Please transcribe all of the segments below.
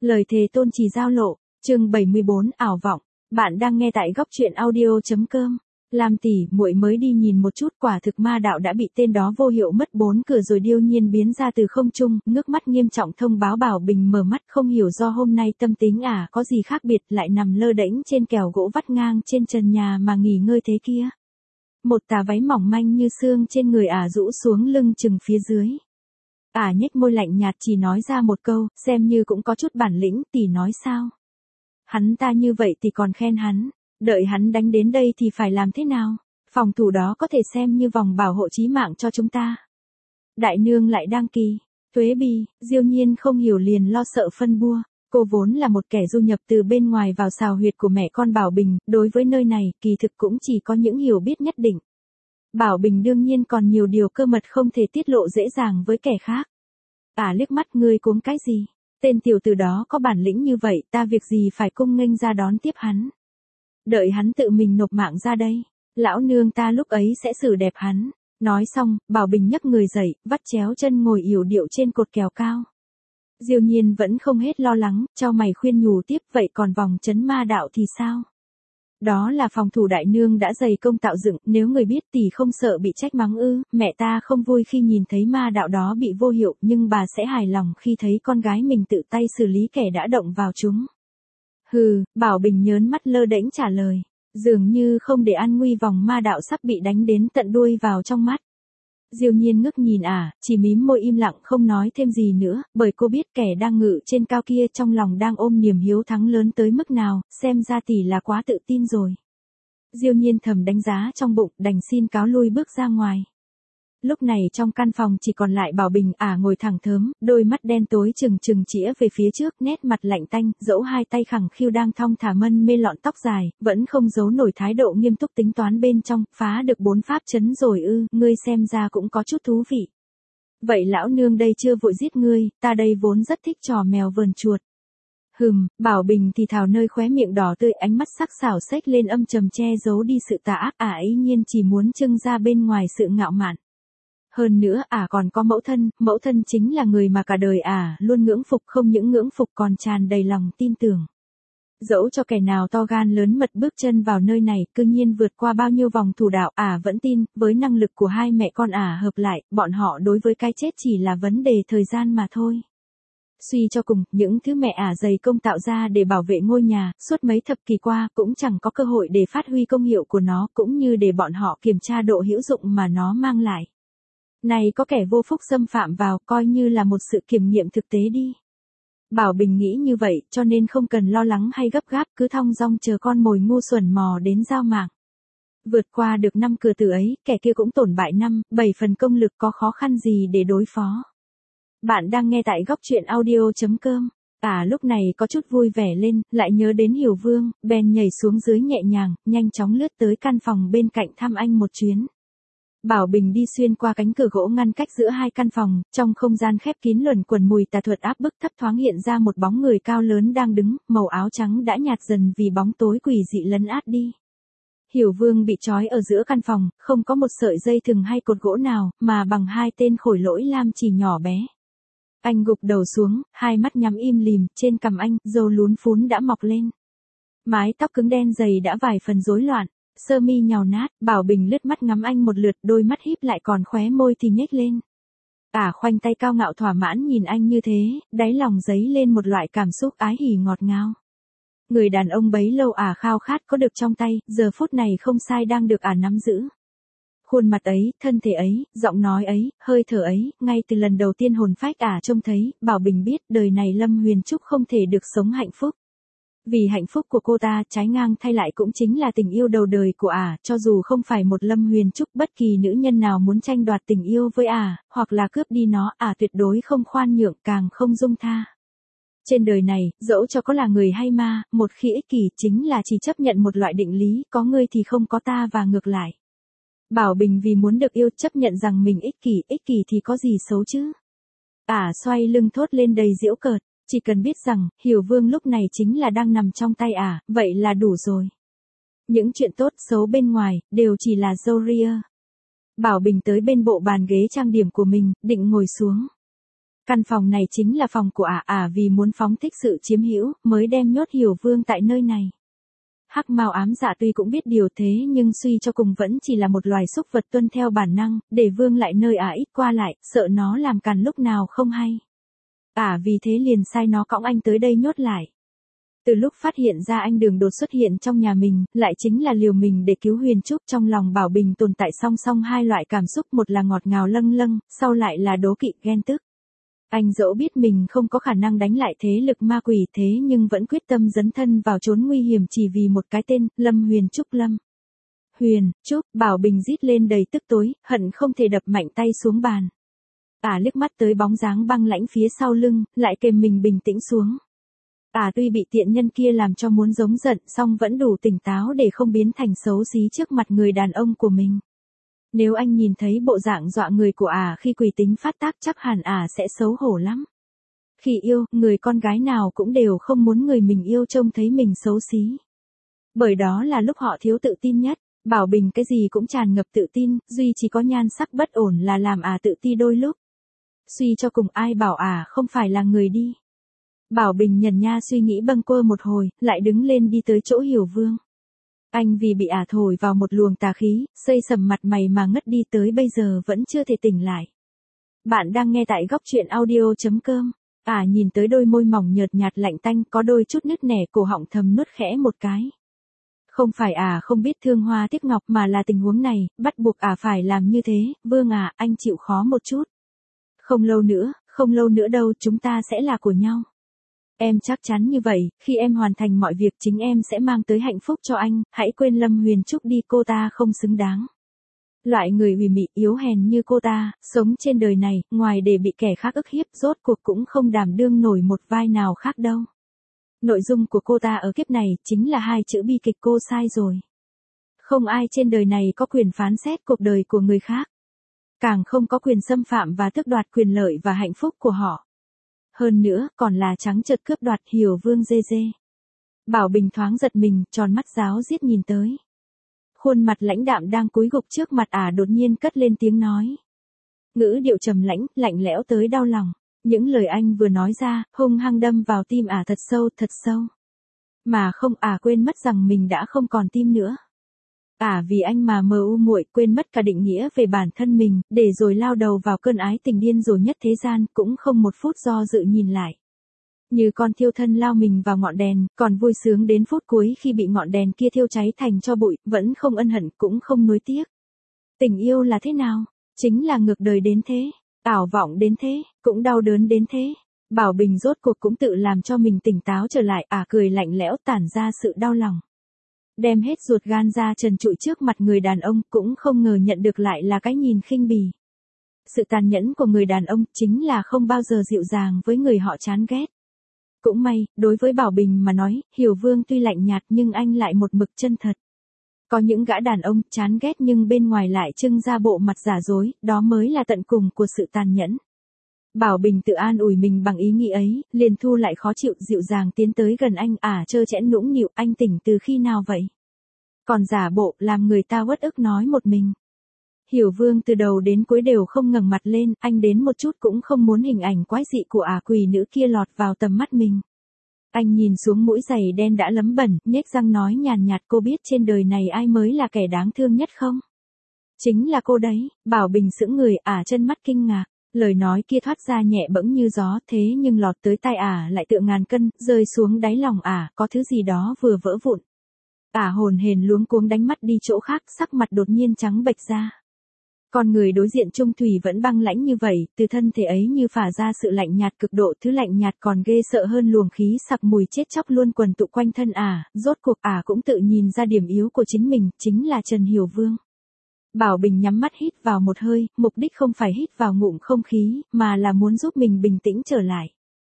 Lời thề tôn trì giao lộ, chương 74 ảo vọng. Bạn đang nghe tại góc truyện audio.com. Lam tỷ, muội mới đi nhìn một chút, quả thực ma đạo đã bị tên đó vô hiệu mất 4 cửa rồi điêu nhiên biến ra từ không trung, ngước mắt nghiêm trọng thông báo Bảo Bình mở mắt, không hiểu do hôm nay tâm tính có gì khác biệt, lại nằm lơ đễnh trên kèo gỗ vắt ngang trên trần nhà mà nghỉ ngơi thế kia. Một tà váy mỏng manh như xương trên người rũ xuống lưng chừng phía dưới. Nhếch môi lạnh nhạt chỉ nói ra một câu, xem như cũng có chút bản lĩnh, tỷ nói sao? Hắn ta như vậy thì còn khen hắn, đợi hắn đánh đến đây thì phải làm thế nào? Phòng thủ đó có thể xem như vòng bảo hộ chí mạng cho chúng ta. Đại nương lại đang kỳ, Tuế Bi, Diêu Nhiên không hiểu liền lo sợ phân bua. Cô vốn là một kẻ du nhập từ bên ngoài vào xào huyệt của mẹ con Bảo Bình, đối với nơi này kỳ thực cũng chỉ có những hiểu biết nhất định. Bảo Bình đương nhiên còn nhiều điều cơ mật không thể tiết lộ dễ dàng với kẻ khác. Liếc mắt, ngươi cuống cái gì? Tên tiểu tử đó có bản lĩnh như vậy, ta việc gì phải cung nghênh ra đón tiếp hắn? Đợi hắn tự mình nộp mạng ra đây, lão nương ta lúc ấy sẽ xử đẹp hắn. Nói xong, Bảo Bình nhấc người dậy, vắt chéo chân ngồi yểu điệu trên cột kèo cao. Diêu Nhiên vẫn không hết lo lắng, chau mày khuyên nhủ tiếp, vậy còn vòng trấn ma đạo thì sao? Đó là phòng thủ đại nương đã dày công tạo dựng, nếu người biết tỷ không sợ bị trách mắng ư? Mẹ ta không vui khi nhìn thấy ma đạo đó bị vô hiệu, nhưng bà sẽ hài lòng khi thấy con gái mình tự tay xử lý kẻ đã động vào chúng. Hừ, Bảo Bình nhớn mắt lơ đễnh trả lời, dường như không để an nguy vòng ma đạo sắp bị đánh đến tận đuôi vào trong mắt. Diêu Nhiên ngước nhìn chỉ mím môi im lặng không nói thêm gì nữa, bởi cô biết kẻ đang ngự trên cao kia trong lòng đang ôm niềm hiếu thắng lớn tới mức nào, xem ra tỷ là quá tự tin rồi. Diêu Nhiên thầm đánh giá trong bụng, đành xin cáo lui bước ra ngoài. Lúc này trong căn phòng chỉ còn lại Bảo Bình ngồi thẳng thớm, đôi mắt đen tối trừng trừng chĩa về phía trước, nét mặt lạnh tanh, dẫu hai tay khẳng khiu đang thong thả mân mê lọn tóc dài, vẫn không giấu nổi thái độ nghiêm túc tính toán bên trong, phá được 4 pháp trấn rồi ư, ngươi xem ra cũng có chút thú vị. Vậy lão nương đây chưa vội giết ngươi, ta đây vốn rất thích trò mèo vờn chuột. Bảo Bình thì thào nơi khóe miệng đỏ tươi, ánh mắt sắc sảo xếch lên âm trầm che giấu đi sự tà ác, ý nhiên chỉ muốn trưng ra bên ngoài sự ngạo mạn. Hơn nữa còn có mẫu thân chính là người mà cả đời luôn ngưỡng phục, không những ngưỡng phục còn tràn đầy lòng tin tưởng. Dẫu cho kẻ nào to gan lớn mật bước chân vào nơi này, cư nhiên vượt qua bao nhiêu vòng thủ đạo, vẫn tin, với năng lực của hai mẹ con hợp lại, bọn họ đối với cái chết chỉ là vấn đề thời gian mà thôi. Suy cho cùng, những thứ mẹ dày công tạo ra để bảo vệ ngôi nhà, suốt mấy thập kỷ qua, cũng chẳng có cơ hội để phát huy công hiệu của nó, cũng như để bọn họ kiểm tra độ hữu dụng mà nó mang lại. Này có kẻ vô phúc xâm phạm vào, coi như là một sự kiểm nghiệm thực tế đi. Bảo Bình nghĩ như vậy, cho nên không cần lo lắng hay gấp gáp, cứ thong dong chờ con mồi ngu xuẩn mò đến giao mạng. Vượt qua được 5 cửa tử ấy, kẻ kia cũng tổn bại 5-7 phần công lực, có khó khăn gì để đối phó. Bạn đang nghe tại góc truyện audio.com. Lúc này có chút vui vẻ lên, lại nhớ đến Hiểu Vương, bèn nhảy xuống dưới nhẹ nhàng, nhanh chóng lướt tới căn phòng bên cạnh thăm anh một chuyến. Bảo Bình đi xuyên qua cánh cửa gỗ ngăn cách giữa hai căn phòng, trong không gian khép kín luẩn quẩn mùi tà thuật áp bức, thấp thoáng hiện ra một bóng người cao lớn đang đứng, màu áo trắng đã nhạt dần vì bóng tối quỷ dị lấn át đi. Hiểu Vương bị trói ở giữa căn phòng, không có một sợi dây thừng hay cột gỗ nào, mà bằng 2 tên khổi lỗi lam chỉ nhỏ bé. Anh gục đầu xuống, hai mắt nhắm im lìm, trên cằm anh, râu lún phún đã mọc lên. Mái tóc cứng đen dày đã vài phần rối loạn. Sơ mi nhàu nát, Bảo Bình lướt mắt ngắm anh một lượt, đôi mắt híp lại còn khóe môi thì nhếch lên. Khoanh tay cao ngạo thỏa mãn nhìn anh như thế, đáy lòng dấy lên một loại cảm xúc ái hỉ ngọt ngào. Người đàn ông bấy lâu khao khát có được trong tay, giờ phút này không sai đang được nắm giữ. Khuôn mặt ấy, thân thể ấy, giọng nói ấy, hơi thở ấy, ngay từ lần đầu tiên hồn phách trông thấy, Bảo Bình biết đời này Lâm Huyền Trúc không thể được sống hạnh phúc. Vì hạnh phúc của cô ta, trái ngang thay lại cũng chính là tình yêu đầu đời của cho dù không phải một Lâm Huyền Trúc, bất kỳ nữ nhân nào muốn tranh đoạt tình yêu với hoặc là cướp đi nó, tuyệt đối không khoan nhượng, càng không dung tha. Trên đời này, dẫu cho có là người hay ma, một khi ích kỷ chính là chỉ chấp nhận một loại định lý, có ngươi thì không có ta và ngược lại. Bảo Bình vì muốn được yêu chấp nhận rằng mình ích kỷ thì có gì xấu chứ. Xoay lưng thốt lên đầy giễu cợt. Chỉ cần biết rằng, Hiểu Vương lúc này chính là đang nằm trong tay vậy là đủ rồi. Những chuyện tốt xấu bên ngoài, đều chỉ là râu ria. Bảo Bình tới bên bộ bàn ghế trang điểm của mình, định ngồi xuống. Căn phòng này chính là phòng của vì muốn phóng thích sự chiếm hữu, mới đem nhốt Hiểu Vương tại nơi này. Hắc Mao ám dạ tuy cũng biết điều thế nhưng suy cho cùng vẫn chỉ là một loài súc vật tuân theo bản năng, để Vương lại nơi ít qua lại, sợ nó làm càn lúc nào không hay. Vì thế liền sai nó cõng anh tới đây nhốt lại. Từ lúc phát hiện ra anh Đường đột xuất hiện trong nhà mình, lại chính là liều mình để cứu Huyền Trúc, trong lòng Bảo Bình tồn tại song song hai loại cảm xúc, một là ngọt ngào lâng lâng, sau lại là đố kỵ ghen tức. Anh dẫu biết mình không có khả năng đánh lại thế lực ma quỷ thế nhưng vẫn quyết tâm dấn thân vào chốn nguy hiểm chỉ vì một cái tên, Lâm Huyền Trúc. Lâm Huyền Trúc, Bảo Bình rít lên đầy tức tối, hận không thể đập mạnh tay xuống bàn. Liếc mắt tới bóng dáng băng lãnh phía sau lưng, lại kềm mình bình tĩnh xuống. Tuy bị tiện nhân kia làm cho muốn giống giận song vẫn đủ tỉnh táo để không biến thành xấu xí trước mặt người đàn ông của mình. Nếu anh nhìn thấy bộ dạng dọa người của khi quỷ tính phát tác chắc hẳn sẽ xấu hổ lắm. Khi yêu, người con gái nào cũng đều không muốn người mình yêu trông thấy mình xấu xí. Bởi đó là lúc họ thiếu tự tin nhất. Bảo Bình cái gì cũng tràn ngập tự tin, duy chỉ có nhan sắc bất ổn là làm tự ti đôi lúc. Suy cho cùng ai bảo không phải là người đi. Bảo Bình nhần nha suy nghĩ bâng quơ một hồi, lại đứng lên đi tới chỗ Hiểu Vương. Anh vì bị thổi vào một luồng tà khí, xây sầm mặt mày mà ngất đi tới bây giờ vẫn chưa thể tỉnh lại. Bạn đang nghe tại góc truyện audio.com. Nhìn tới đôi môi mỏng nhợt nhạt lạnh tanh có đôi chút nứt nẻ, cổ họng thầm nuốt khẽ một cái. Không phải không biết thương hoa tiếc ngọc mà là tình huống này, bắt buộc phải làm như thế, Vương anh chịu khó một chút. Không lâu nữa đâu chúng ta sẽ là của nhau. Em chắc chắn như vậy, khi em hoàn thành mọi việc chính em sẽ mang tới hạnh phúc cho anh, hãy quên Lâm Huyền Trúc đi, cô ta không xứng đáng. Loại người ủy mị yếu hèn như cô ta, sống trên đời này, ngoài để bị kẻ khác ức hiếp rốt cuộc cũng không đảm đương nổi một vai nào khác đâu. Nội dung của cô ta ở kiếp này chính là hai chữ bi kịch, cô sai rồi. Không ai trên đời này có quyền phán xét cuộc đời của người khác. Càng không có quyền xâm phạm và tước đoạt quyền lợi và hạnh phúc của họ. Hơn nữa, còn là trắng trợn cướp đoạt. Hiểu Vương dê. Bảo Bình thoáng giật mình, tròn mắt ráo riết nhìn tới. Khuôn mặt lãnh đạm đang cúi gục trước mặt đột nhiên cất lên tiếng nói. Ngữ điệu trầm lãnh, lạnh lẽo tới đau lòng. Những lời anh vừa nói ra, hung hăng đâm vào tim thật sâu. Mà không quên mất rằng mình đã không còn tim nữa. Vì anh mà mờ u muội, quên mất cả định nghĩa về bản thân mình, để rồi lao đầu vào cơn ái tình điên rồ nhất thế gian, cũng không một phút do dự nhìn lại. Như con thiêu thân lao mình vào ngọn đèn, còn vui sướng đến phút cuối khi bị ngọn đèn kia thiêu cháy thành tro bụi, vẫn không ân hận cũng không nuối tiếc. Tình yêu là thế nào? Chính là ngược đời đến thế, ảo vọng đến thế, cũng đau đớn đến thế. Bảo Bình rốt cuộc cũng tự làm cho mình tỉnh táo trở lại, cười lạnh lẽo tản ra sự đau lòng. Đem hết ruột gan ra trần trụi trước mặt người đàn ông, cũng không ngờ nhận được lại là cái nhìn khinh bỉ. Sự tàn nhẫn của người đàn ông chính là không bao giờ dịu dàng với người họ chán ghét. Cũng may, đối với Bảo Bình mà nói, Hiểu Vương tuy lạnh nhạt nhưng anh lại một mực chân thật. Có những gã đàn ông chán ghét nhưng bên ngoài lại trưng ra bộ mặt giả dối, đó mới là tận cùng của sự tàn nhẫn. Bảo Bình tự an ủi mình bằng ý nghĩ ấy, liền thu lại khó chịu, dịu dàng tiến tới gần anh, trơ trẽn nũng nịu, anh tỉnh từ khi nào vậy? Còn giả bộ, làm người ta uất ức nói một mình. Hiểu Vương từ đầu đến cuối đều không ngẩng mặt lên, anh đến một chút cũng không muốn hình ảnh quái dị của quỷ nữ kia lọt vào tầm mắt mình. Anh nhìn xuống mũi giày đen đã lấm bẩn, nhếch răng nói nhàn nhạt, cô biết trên đời này ai mới là kẻ đáng thương nhất không? Chính là cô đấy. Bảo Bình sững người, chân mắt kinh ngạc. Lời nói kia thoát ra nhẹ bẫng như gió, thế nhưng lọt tới tai lại tựa ngàn cân, rơi xuống đáy lòng có thứ gì đó vừa vỡ vụn. Hồn hển luống cuống đánh mắt đi chỗ khác, sắc mặt đột nhiên trắng bệch ra. Con người đối diện Trung Thủy vẫn băng lãnh như vậy, từ thân thể ấy như phả ra sự lạnh nhạt cực độ, thứ lạnh nhạt còn ghê sợ hơn luồng khí sặc mùi chết chóc luôn quần tụ quanh thân rốt cuộc cũng tự nhìn ra điểm yếu của chính mình, chính là Trần Hiểu Vương. Bảo Bình nhắm mắt hít vào một hơi, mục đích không phải hít vào ngụm không khí, mà là muốn giúp mình bình tĩnh trở lại.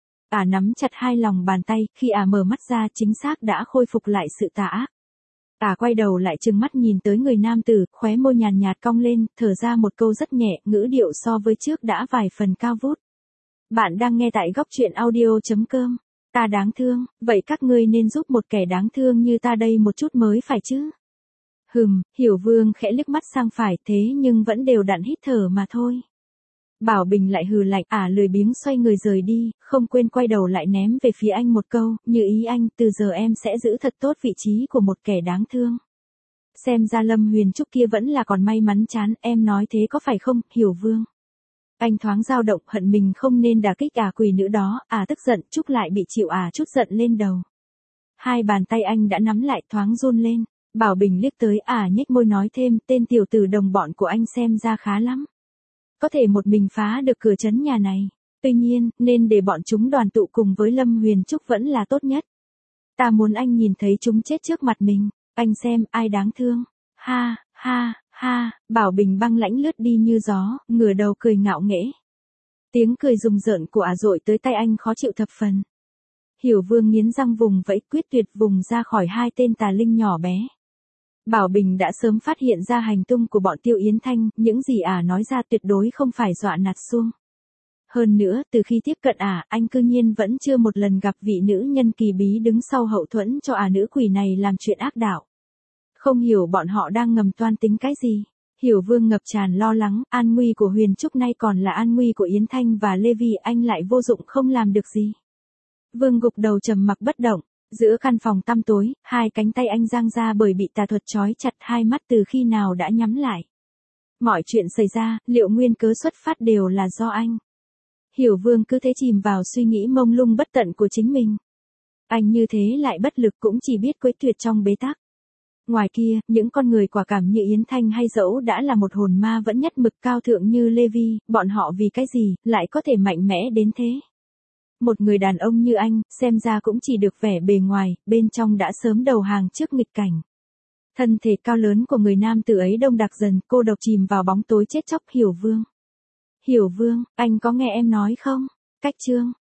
Nắm chặt hai lòng bàn tay, khi mở mắt ra chính xác đã khôi phục lại sự tà ác. Quay đầu lại trừng mắt nhìn tới người nam tử, khóe môi nhàn nhạt cong lên, thở ra một câu rất nhẹ, ngữ điệu so với trước đã vài phần cao vút. Bạn đang nghe tại góc truyện audio.com. Ta đáng thương, vậy các ngươi nên giúp một kẻ đáng thương như ta đây một chút mới phải chứ. Hiểu Vương khẽ liếc mắt sang phải, thế nhưng vẫn đều đặn hít thở mà thôi. Bảo Bình lại hừ lạnh, lười biếng xoay người rời đi, không quên quay đầu lại ném về phía anh một câu, như ý anh, từ giờ em sẽ giữ thật tốt vị trí của một kẻ đáng thương. Xem ra Lâm Huyền Trúc kia vẫn là còn may mắn chán, em nói thế có phải không, Hiểu Vương? Anh thoáng dao động, hận mình không nên đả kích quỷ nữ đó, tức giận, Trúc lại bị chịu chút giận lên đầu. Hai bàn tay anh đã nắm lại, thoáng run lên. Bảo Bình liếc tới, nhếch môi nói thêm, tên tiểu tử đồng bọn của anh xem ra khá lắm. Có thể một mình phá được cửa trấn nhà này. Tuy nhiên, nên để bọn chúng đoàn tụ cùng với Lâm Huyền Trúc vẫn là tốt nhất. Ta muốn anh nhìn thấy chúng chết trước mặt mình. Anh xem, ai đáng thương. Ha, ha, ha, Bảo Bình băng lãnh lướt đi như gió, ngửa đầu cười ngạo nghễ. Tiếng cười rùng rợn của dội tới tay anh khó chịu thập phần. Hiểu Vương nghiến răng vùng vẫy, quyết tuyệt vùng ra khỏi hai tên tà linh nhỏ bé. Bảo Bình đã sớm phát hiện ra hành tung của bọn Tiêu Yến Thanh, những gì nói ra tuyệt đối không phải dọa nạt xuông. Hơn nữa, từ khi tiếp cận anh cư nhiên vẫn chưa một lần gặp vị nữ nhân kỳ bí đứng sau hậu thuẫn cho nữ quỷ này làm chuyện ác đạo. Không hiểu bọn họ đang ngầm toan tính cái gì. Hiểu Vương ngập tràn lo lắng, an nguy của Huyền Trúc nay còn là an nguy của Yến Thanh và Lê Vi, anh lại vô dụng không làm được gì. Vương gục đầu trầm mặc bất động. Giữa căn phòng tăm tối, hai cánh tay anh giang ra bởi bị tà thuật trói chặt, hai mắt từ khi nào đã nhắm lại. Mọi chuyện xảy ra, liệu nguyên cớ xuất phát đều là do anh? Hiểu Vương cứ thế chìm vào suy nghĩ mông lung bất tận của chính mình. Anh như thế lại bất lực, cũng chỉ biết quấy tuyệt trong bế tắc. Ngoài kia, những con người quả cảm như Yến Thanh hay dẫu đã là một hồn ma vẫn nhất mực cao thượng như Lê Vi, bọn họ vì cái gì, lại có thể mạnh mẽ đến thế? Một người đàn ông như anh, xem ra cũng chỉ được vẻ bề ngoài, bên trong đã sớm đầu hàng trước nghịch cảnh. Thân thể cao lớn của người nam tử ấy đông đặc dần, cô độc chìm vào bóng tối chết chóc. Hiểu Vương. Hiểu Vương, anh có nghe em nói không? Cách chương